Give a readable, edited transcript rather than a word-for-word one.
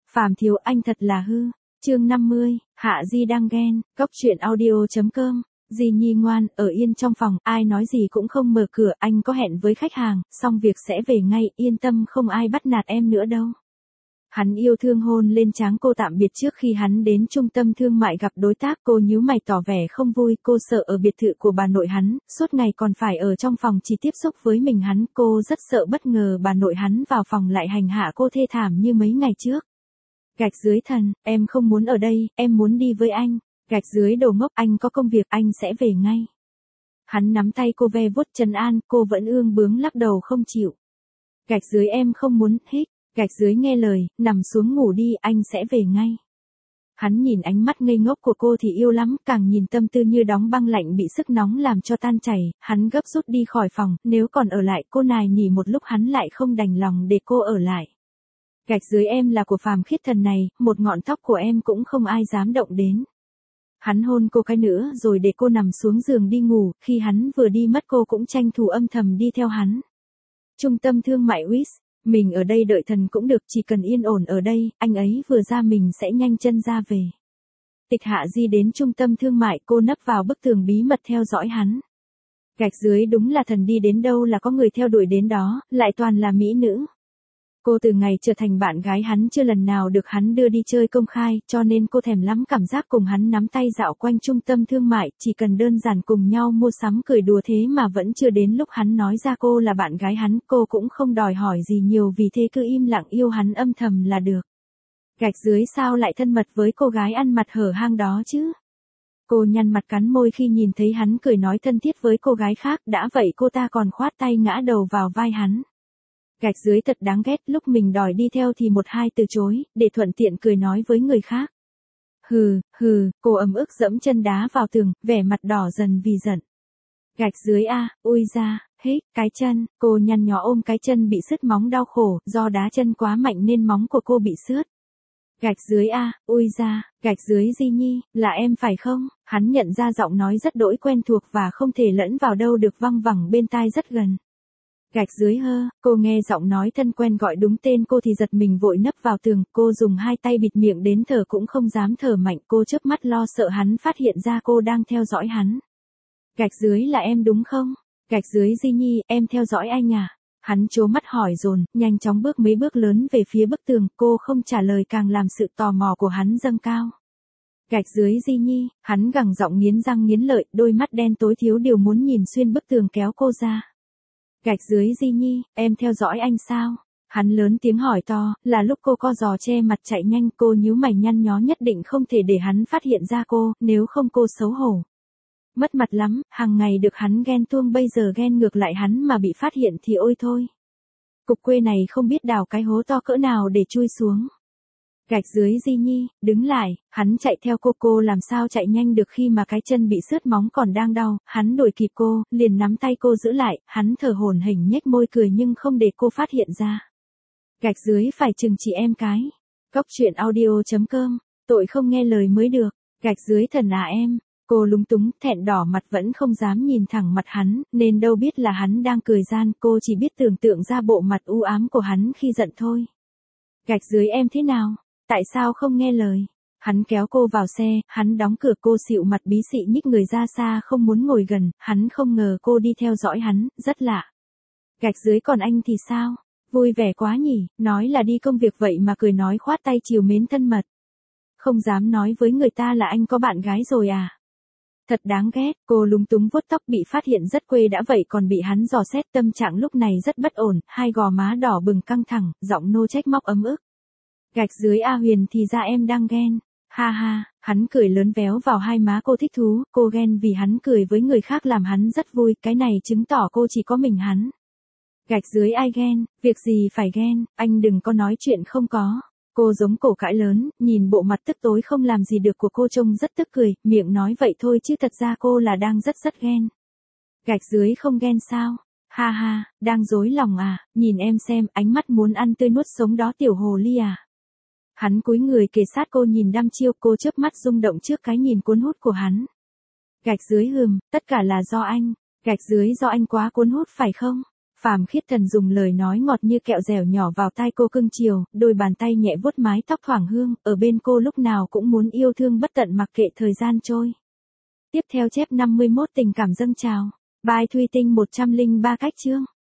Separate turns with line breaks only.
Phàm thiếu anh thật là hư. Chương 50, Hạ Di đang ghen, cóc truyện audio.com. Di Nhi ngoan, ở yên trong phòng, ai nói gì cũng không mở cửa, anh có hẹn với khách hàng, xong việc sẽ về ngay, yên tâm không ai bắt nạt em nữa đâu. Hắn yêu thương hôn lên trán cô tạm biệt trước khi hắn đến trung tâm thương mại gặp đối tác. Cô nhíu mày tỏ vẻ không vui, cô sợ ở biệt thự của bà nội hắn, suốt ngày còn phải ở trong phòng chỉ tiếp xúc với mình hắn. Cô rất sợ bất ngờ bà nội hắn vào phòng lại hành hạ cô thê thảm như mấy ngày trước. Gạch dưới thần, em không muốn ở đây, em muốn đi với anh. Gạch dưới đồ ngốc, anh có công việc, anh sẽ về ngay. Hắn nắm tay cô ve vuốt trấn an, cô vẫn ương bướng lắc đầu không chịu. Gạch dưới em không muốn, hít. Gạch dưới nghe lời, nằm xuống ngủ đi, anh sẽ về ngay. Hắn nhìn ánh mắt ngây ngốc của cô thì yêu lắm, càng nhìn tâm tư như đóng băng lạnh bị sức nóng làm cho tan chảy. Hắn gấp rút đi khỏi phòng, nếu còn ở lại cô nài nỉ một lúc hắn lại không đành lòng để cô ở lại. Gạch dưới em là của phàm khiết thần này, một ngọn tóc của em cũng không ai dám động đến. Hắn hôn cô cái nữa rồi để cô nằm xuống giường đi ngủ, khi hắn vừa đi mất cô cũng tranh thủ âm thầm đi theo hắn. Trung tâm thương mại Wis, mình ở đây đợi thần cũng được, chỉ cần yên ổn ở đây, anh ấy vừa ra mình sẽ nhanh chân ra về. Tịch Hạ Di đến trung tâm thương mại, cô nấp vào bức tường bí mật theo dõi hắn. Gạch dưới đúng là thần, đi đến đâu là có người theo đuổi đến đó, lại toàn là mỹ nữ. Cô từ ngày trở thành bạn gái hắn chưa lần nào được hắn đưa đi chơi công khai, cho nên cô thèm lắm cảm giác cùng hắn nắm tay dạo quanh trung tâm thương mại, chỉ cần đơn giản cùng nhau mua sắm cười đùa thế mà vẫn chưa đến lúc hắn nói ra cô là bạn gái hắn, cô cũng không đòi hỏi gì nhiều vì thế cứ im lặng yêu hắn âm thầm là được. Gạch dưới sao lại thân mật với cô gái ăn mặt hở hang đó chứ? Cô nhăn mặt cắn môi khi nhìn thấy hắn cười nói thân thiết với cô gái khác, đã vậy cô ta còn khoát tay ngã đầu vào vai hắn. Gạch dưới thật đáng ghét, lúc mình đòi đi theo thì một hai từ chối, để thuận tiện cười nói với người khác. Hừ, cô ấm ức dẫm chân đá vào tường, vẻ mặt đỏ dần vì giận. Gạch dưới a, ui ra, hít, cái chân, cô nhăn nhó ôm cái chân bị sứt móng đau khổ, do đá chân quá mạnh nên móng của cô bị sứt. Gạch dưới a, ui ra, gạch dưới Di Nhi, là em phải không? Hắn nhận ra giọng nói rất đỗi quen thuộc và không thể lẫn vào đâu được văng vẳng bên tai rất gần. Gạch dưới cô nghe giọng nói thân quen gọi đúng tên cô thì giật mình vội nấp vào tường, cô dùng hai tay bịt miệng đến thở cũng không dám thở mạnh, cô chớp mắt lo sợ hắn phát hiện ra cô đang theo dõi hắn. Gạch dưới là em đúng không? Gạch dưới Di Nhi, em theo dõi anh à? Hắn trố mắt hỏi dồn, nhanh chóng bước mấy bước lớn về phía bức tường, cô không trả lời càng làm sự tò mò của hắn dâng cao. Gạch dưới Di Nhi, hắn gằn giọng nghiến răng nghiến lợi, đôi mắt đen tối thiếu điều muốn nhìn xuyên bức tường kéo cô ra. Gạch dưới Di Nhi, em theo dõi anh sao? Hắn lớn tiếng hỏi to, là lúc cô co giò che mặt chạy nhanh, cô nhíu mày nhăn nhó nhất định không thể để hắn phát hiện ra cô, nếu không cô xấu hổ. Mất mặt lắm, hàng ngày được hắn ghen tuông bây giờ ghen ngược lại hắn mà bị phát hiện thì ôi thôi. Cục quê này không biết đào cái hố to cỡ nào để chui xuống. Gạch dưới Di Nhi, đứng lại, hắn chạy theo cô làm sao chạy nhanh được khi mà cái chân bị sứt móng còn đang đau, hắn đuổi kịp cô, liền nắm tay cô giữ lại, hắn thở hổn hển nhếch môi cười nhưng không để cô phát hiện ra. Gạch dưới phải chừng chị em cái. Cóc truyện audio.com, tội không nghe lời mới được, gạch dưới thần à em. Cô lúng túng, thẹn đỏ mặt vẫn không dám nhìn thẳng mặt hắn, nên đâu biết là hắn đang cười gian, cô chỉ biết tưởng tượng ra bộ mặt u ám của hắn khi giận thôi. Gạch dưới em thế nào? Tại sao không nghe lời? Hắn kéo cô vào xe, hắn đóng cửa, cô xịu mặt bí xị nhích người ra xa không muốn ngồi gần, hắn không ngờ cô đi theo dõi hắn, rất lạ. Gạch dưới còn anh thì sao? Vui vẻ quá nhỉ, nói là đi công việc vậy mà cười nói khoát tay chiều mến thân mật. Không dám nói với người ta là anh có bạn gái rồi à? Thật đáng ghét, cô lúng túng vuốt tóc bị phát hiện rất quê đã vậy còn bị hắn dò xét, tâm trạng lúc này rất bất ổn, hai gò má đỏ bừng căng thẳng, giọng nô trách móc ấm ức. Gạch dưới A Huyền thì ra em đang ghen. Ha ha, hắn cười lớn véo vào hai má cô thích thú, cô ghen vì hắn cười với người khác làm hắn rất vui, cái này chứng tỏ cô chỉ có mình hắn. Gạch dưới ai ghen, việc gì phải ghen, anh đừng có nói chuyện không có. Cô giống cổ cãi lớn, nhìn bộ mặt tức tối không làm gì được của cô trông rất tức cười, miệng nói vậy thôi chứ thật ra cô là đang rất ghen. Gạch dưới không ghen sao? Ha ha, đang dối lòng à, nhìn em xem, ánh mắt muốn ăn tươi nuốt sống đó tiểu hồ ly à. Hắn cúi người kề sát cô nhìn đăm chiêu, cô chớp mắt rung động trước cái nhìn cuốn hút của hắn. Gạch dưới tất cả là do anh. Gạch dưới do anh quá cuốn hút phải không? Phàm Khiết Thần dùng lời nói ngọt như kẹo dẻo nhỏ vào tai cô cưng chiều, đôi bàn tay nhẹ vuốt mái tóc thoảng hương, ở bên cô lúc nào cũng muốn yêu thương bất tận mặc kệ thời gian trôi. Tiếp theo chép 51 tình cảm dâng trào. Bài Thùy Tinh 103 cách chương.